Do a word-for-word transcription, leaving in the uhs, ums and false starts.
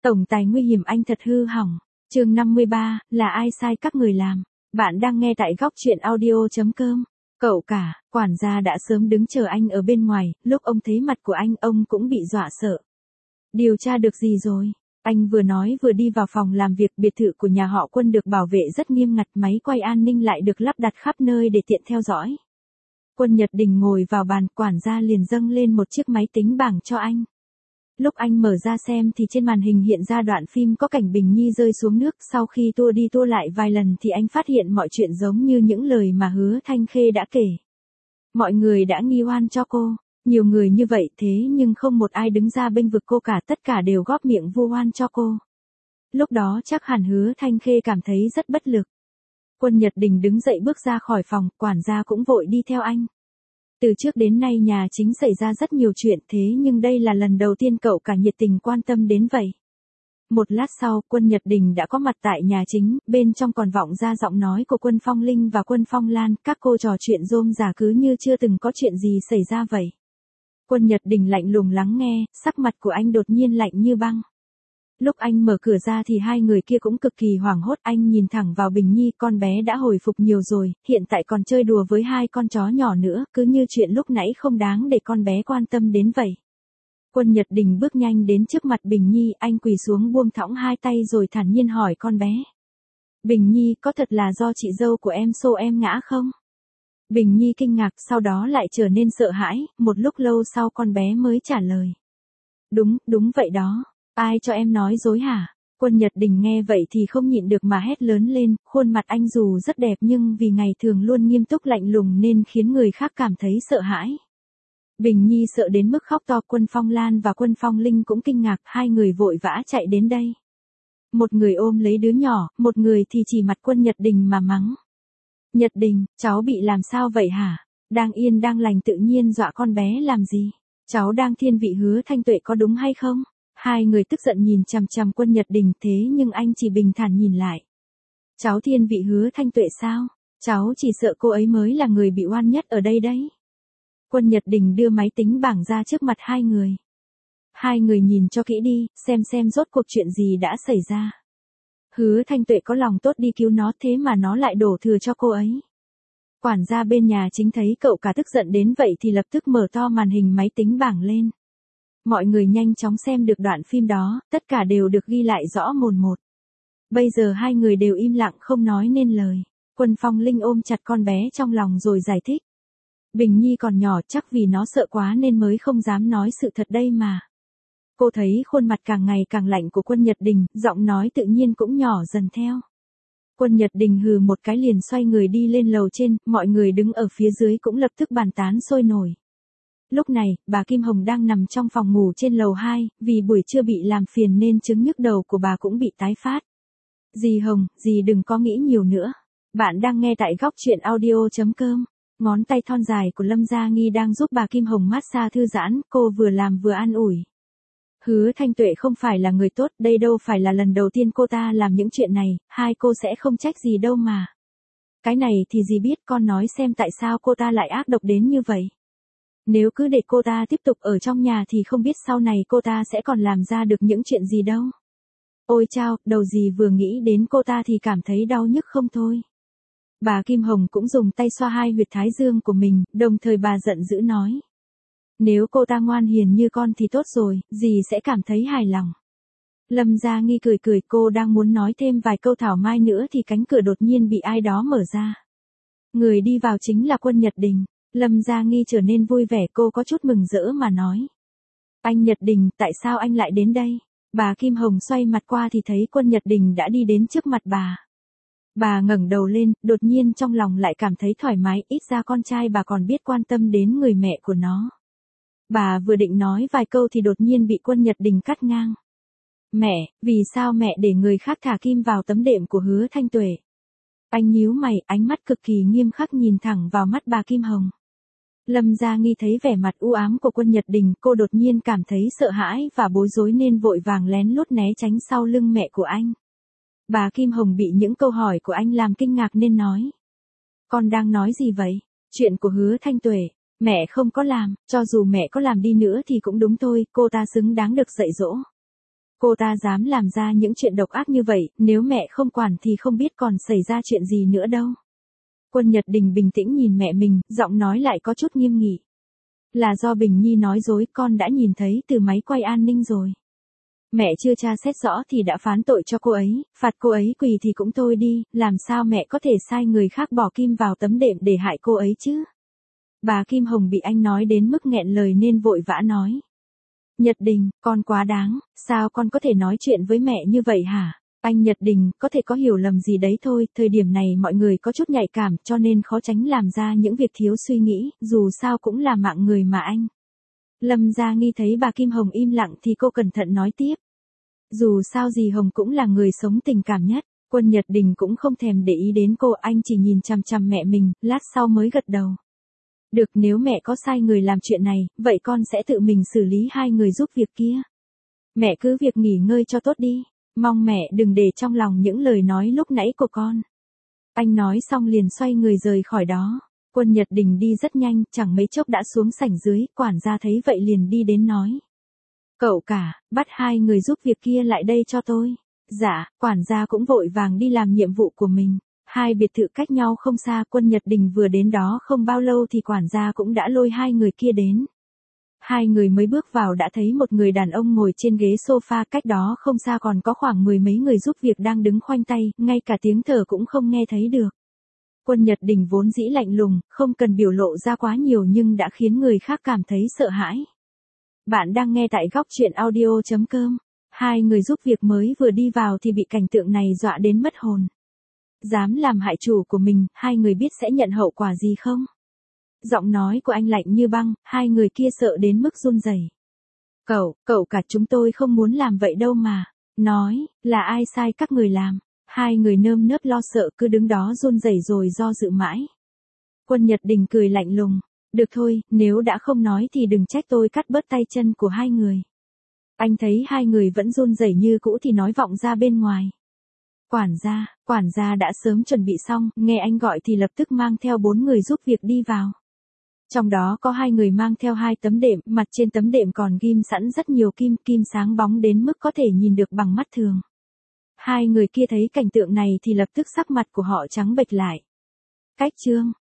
Tổng tài nguy hiểm anh thật hư hỏng. Chương năm mươi ba, là ai sai các người làm? Bạn đang nghe tại góc truyện audio chấm com. Cậu cả, quản gia đã sớm đứng chờ anh ở bên ngoài, lúc ông thấy mặt của anh, ông cũng bị dọa sợ. Điều tra được gì rồi? Anh vừa nói vừa đi vào phòng làm việc. Biệt thự của nhà họ Quân được bảo vệ rất nghiêm ngặt, máy quay an ninh lại được lắp đặt khắp nơi để tiện theo dõi. Quân Nhật Đình ngồi vào bàn, quản gia liền dâng lên một chiếc máy tính bảng cho anh. Lúc anh mở ra xem thì trên màn hình hiện ra đoạn phim có cảnh Bình Nhi rơi xuống nước. Sau khi tua đi tua lại vài lần thì anh phát hiện mọi chuyện giống như những lời mà Hứa Thanh Khê đã kể. Mọi người đã nghi oan cho cô. Nhiều người như vậy thế nhưng không một ai đứng ra bênh vực cô cả, tất cả đều góp miệng vu oan cho cô. Lúc đó chắc hẳn Hứa Thanh Khê cảm thấy rất bất lực. Quân Nhật Đình đứng dậy bước ra khỏi phòng, quản gia cũng vội đi theo anh. Từ trước đến nay nhà chính xảy ra rất nhiều chuyện, thế nhưng đây là lần đầu tiên cậu cả nhiệt tình quan tâm đến vậy. Một lát sau, Quân Nhật Đình đã có mặt tại nhà chính, bên trong còn vọng ra giọng nói của Quân Phong Linh và Quân Phong Lan, các cô trò chuyện rôm rả cứ như chưa từng có chuyện gì xảy ra vậy. Quân Nhật Đình lạnh lùng lắng nghe, sắc mặt của anh đột nhiên lạnh như băng. Lúc anh mở cửa ra thì hai người kia cũng cực kỳ hoảng hốt. Anh nhìn thẳng vào Bình Nhi, con bé đã hồi phục nhiều rồi, hiện tại còn chơi đùa với hai con chó nhỏ nữa, cứ như chuyện lúc nãy không đáng để con bé quan tâm đến vậy. Quân Nhật Đình bước nhanh đến trước mặt Bình Nhi, anh quỳ xuống buông thõng hai tay rồi thản nhiên hỏi con bé. Bình Nhi, có thật là do chị dâu của em xô em ngã không? Bình Nhi kinh ngạc, sau đó lại trở nên sợ hãi, một lúc lâu sau con bé mới trả lời. Đúng, đúng vậy đó. Ai cho em nói dối hả? Quân Nhật Đình nghe vậy thì không nhịn được mà hét lớn lên, khuôn mặt anh dù rất đẹp nhưng vì ngày thường luôn nghiêm túc lạnh lùng nên khiến người khác cảm thấy sợ hãi. Bình Nhi sợ đến mức khóc to. Quân Phong Lan và Quân Phong Linh cũng kinh ngạc, hai người vội vã chạy đến đây. Một người ôm lấy đứa nhỏ, một người thì chỉ mặt Quân Nhật Đình mà mắng. Nhật Đình, cháu bị làm sao vậy hả? Đang yên đang lành tự nhiên dọa con bé làm gì? Cháu đang thiên vị Hứa Thanh Tuệ có đúng hay không? Hai người tức giận nhìn chằm chằm Quân Nhật Đình, thế nhưng anh chỉ bình thản nhìn lại. Cháu thiên vị Hứa Thanh Tuệ sao? Cháu chỉ sợ cô ấy mới là người bị oan nhất ở đây đấy. Quân Nhật Đình đưa máy tính bảng ra trước mặt hai người. Hai người nhìn cho kỹ đi, xem xem rốt cuộc chuyện gì đã xảy ra. Hứa Thanh Tuệ có lòng tốt đi cứu nó, thế mà nó lại đổ thừa cho cô ấy. Quản gia bên nhà chính thấy cậu cả tức giận đến vậy thì lập tức mở to màn hình máy tính bảng lên. Mọi người nhanh chóng xem được đoạn phim đó, tất cả đều được ghi lại rõ mồn một. Bây giờ hai người đều im lặng không nói nên lời. Quân Phong Linh ôm chặt con bé trong lòng rồi giải thích. Bình Nhi còn nhỏ, chắc vì nó sợ quá nên mới không dám nói sự thật đây mà. Cô thấy khuôn mặt càng ngày càng lạnh của Quân Nhật Đình, giọng nói tự nhiên cũng nhỏ dần theo. Quân Nhật Đình hừ một cái liền xoay người đi lên lầu trên, mọi người đứng ở phía dưới cũng lập tức bàn tán sôi nổi. Lúc này, bà Kim Hồng đang nằm trong phòng ngủ trên lầu hai, vì buổi trưa bị làm phiền nên chứng nhức đầu của bà cũng bị tái phát. Dì Hồng, dì đừng có nghĩ nhiều nữa. Bạn đang nghe tại góc truyện audio chấm com. Ngón tay thon dài của Lâm Gia Nghi đang giúp bà Kim Hồng massage thư giãn, cô vừa làm vừa an ủi. Hứa Thanh Tuệ không phải là người tốt, đây đâu phải là lần đầu tiên cô ta làm những chuyện này, hai cô sẽ không trách gì đâu mà. Cái này thì dì biết, con nói xem tại sao cô ta lại ác độc đến như vậy. Nếu cứ để cô ta tiếp tục ở trong nhà thì không biết sau này cô ta sẽ còn làm ra được những chuyện gì đâu. Ôi chao, đầu dì vừa nghĩ đến cô ta thì cảm thấy đau nhức không thôi. Bà Kim Hồng cũng dùng tay xoa hai huyệt thái dương của mình, đồng thời bà giận dữ nói. Nếu cô ta ngoan hiền như con thì tốt rồi, dì sẽ cảm thấy hài lòng. Lâm Gia Nghi cười cười, cô đang muốn nói thêm vài câu thảo mai nữa thì cánh cửa đột nhiên bị ai đó mở ra. Người đi vào chính là Quân Nhật Đình. Lâm Gia Nghi trở nên vui vẻ, cô có chút mừng rỡ mà nói. Anh Nhật Đình, tại sao anh lại đến đây? Bà Kim Hồng xoay mặt qua thì thấy Quân Nhật Đình đã đi đến trước mặt bà. Bà ngẩng đầu lên, đột nhiên trong lòng lại cảm thấy thoải mái, ít ra con trai bà còn biết quan tâm đến người mẹ của nó. Bà vừa định nói vài câu thì đột nhiên bị Quân Nhật Đình cắt ngang. Mẹ, vì sao mẹ để người khác thả kim vào tấm đệm của Hứa Thanh Tuệ? Anh nhíu mày, ánh mắt cực kỳ nghiêm khắc nhìn thẳng vào mắt bà Kim Hồng. Lâm Gia Nghi thấy vẻ mặt u ám của Quân Nhật Đình, cô đột nhiên cảm thấy sợ hãi và bối rối nên vội vàng lén lút né tránh sau lưng mẹ của anh. Bà Kim Hồng bị những câu hỏi của anh làm kinh ngạc nên nói. Con đang nói gì vậy? Chuyện của Hứa Thanh Tuệ, mẹ không có làm, cho dù mẹ có làm đi nữa thì cũng đúng thôi, cô ta xứng đáng được dạy dỗ. Cô ta dám làm ra những chuyện độc ác như vậy, nếu mẹ không quản thì không biết còn xảy ra chuyện gì nữa đâu. Quân Nhật Đình bình tĩnh nhìn mẹ mình, giọng nói lại có chút nghiêm nghị. Là do Bình Nhi nói dối, con đã nhìn thấy từ máy quay an ninh rồi. Mẹ chưa tra xét rõ thì đã phán tội cho cô ấy, phạt cô ấy quỳ thì cũng thôi đi, làm sao mẹ có thể sai người khác bỏ kim vào tấm đệm để hại cô ấy chứ? Bà Kim Hồng bị anh nói đến mức nghẹn lời nên vội vã nói. Nhật Đình, con quá đáng, sao con có thể nói chuyện với mẹ như vậy hả? Anh Nhật Đình, có thể có hiểu lầm gì đấy thôi, thời điểm này mọi người có chút nhạy cảm cho nên khó tránh làm ra những việc thiếu suy nghĩ, dù sao cũng là mạng người mà anh. Lâm Gia Nghi thấy bà Kim Hồng im lặng thì cô cẩn thận nói tiếp. Dù sao gì Hồng cũng là người sống tình cảm nhất, Quân Nhật Đình cũng không thèm để ý đến cô, anh chỉ nhìn chằm chằm mẹ mình, lát sau mới gật đầu. Được, nếu mẹ có sai người làm chuyện này, vậy con sẽ tự mình xử lý hai người giúp việc kia. Mẹ cứ việc nghỉ ngơi cho tốt đi, mong mẹ đừng để trong lòng những lời nói lúc nãy của con. Anh nói xong liền xoay người rời khỏi đó. Quân Nhật Đình đi rất nhanh, chẳng mấy chốc đã xuống sảnh dưới, quản gia thấy vậy liền đi đến nói. Cậu cả, bắt hai người giúp việc kia lại đây cho tôi. Dạ, quản gia cũng vội vàng đi làm nhiệm vụ của mình. Hai biệt thự cách nhau không xa, Quân Nhật Đình vừa đến đó không bao lâu thì quản gia cũng đã lôi hai người kia đến. Hai người mới bước vào đã thấy một người đàn ông ngồi trên ghế sofa, cách đó không xa còn có khoảng mười mấy người giúp việc đang đứng khoanh tay, ngay cả tiếng thở cũng không nghe thấy được. Quân Nhật Đình vốn dĩ lạnh lùng, không cần biểu lộ ra quá nhiều nhưng đã khiến người khác cảm thấy sợ hãi. Bạn đang nghe tại góc truyện audio chấm com. Hai người giúp việc mới vừa đi vào thì bị cảnh tượng này dọa đến mất hồn. Dám làm hại chủ của mình, hai người biết sẽ nhận hậu quả gì không? Giọng nói của anh lạnh như băng, hai người kia sợ đến mức run rẩy. Cậu, cậu cả, chúng tôi không muốn làm vậy đâu mà. Nói, là ai sai các người làm? Hai người nơm nớp lo sợ cứ đứng đó run rẩy rồi do dự mãi. Quân Nhật Đình cười lạnh lùng. Được thôi, nếu đã không nói thì đừng trách tôi cắt bớt tay chân của hai người. Anh thấy hai người vẫn run rẩy như cũ thì nói vọng ra bên ngoài. Quản gia, quản gia đã sớm chuẩn bị xong, nghe anh gọi thì lập tức mang theo bốn người giúp việc đi vào. Trong đó có hai người mang theo hai tấm đệm, mặt trên tấm đệm còn ghim sẵn rất nhiều kim, kim sáng bóng đến mức có thể nhìn được bằng mắt thường. Hai người kia thấy cảnh tượng này thì lập tức sắc mặt của họ trắng bệch lại. Cách chương